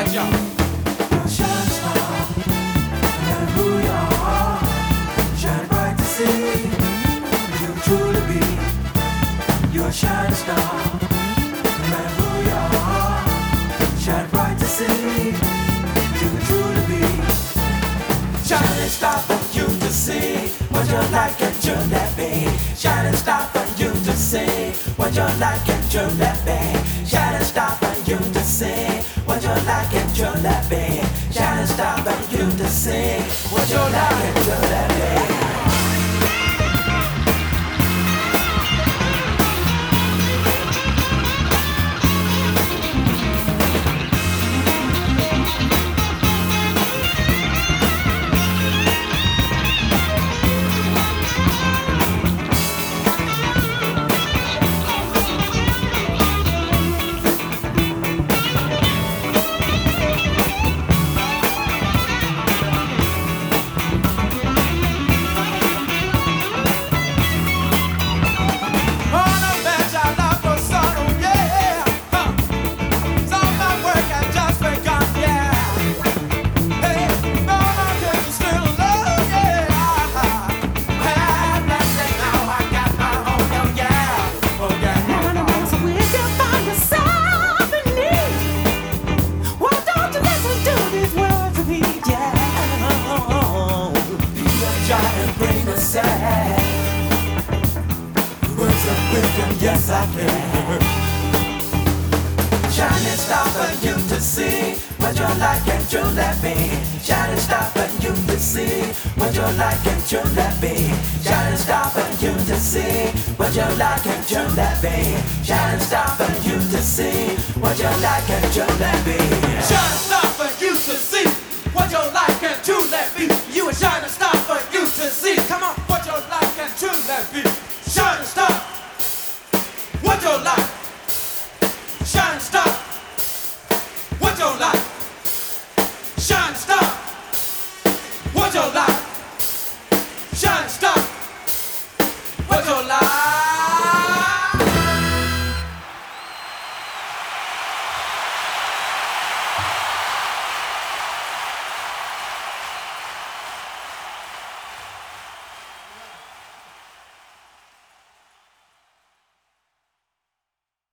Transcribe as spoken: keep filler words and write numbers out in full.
right, y'all. You're a shining star, no matter who you are. Shine bright to see you truly be. You're a shining star, no matter who you are. Shine bright to see you truly be. Shining star for you to see what you like and truly be. Shining star for you to see what you like and truly be. Shining star for you to see what you like and truly be. Shining star for you to see what you like and truly be. Yes, I can. Shining star for you to see what you like and truly be. Shining star for you to see what you like and truly be. Shining star for you to see what you like and truly be. Shining star for you to see what you like and truly be. Shining star for you to see what you like and truly be. You a shining star for you to see. Come on, what you like and truly be. Shining star. What you like?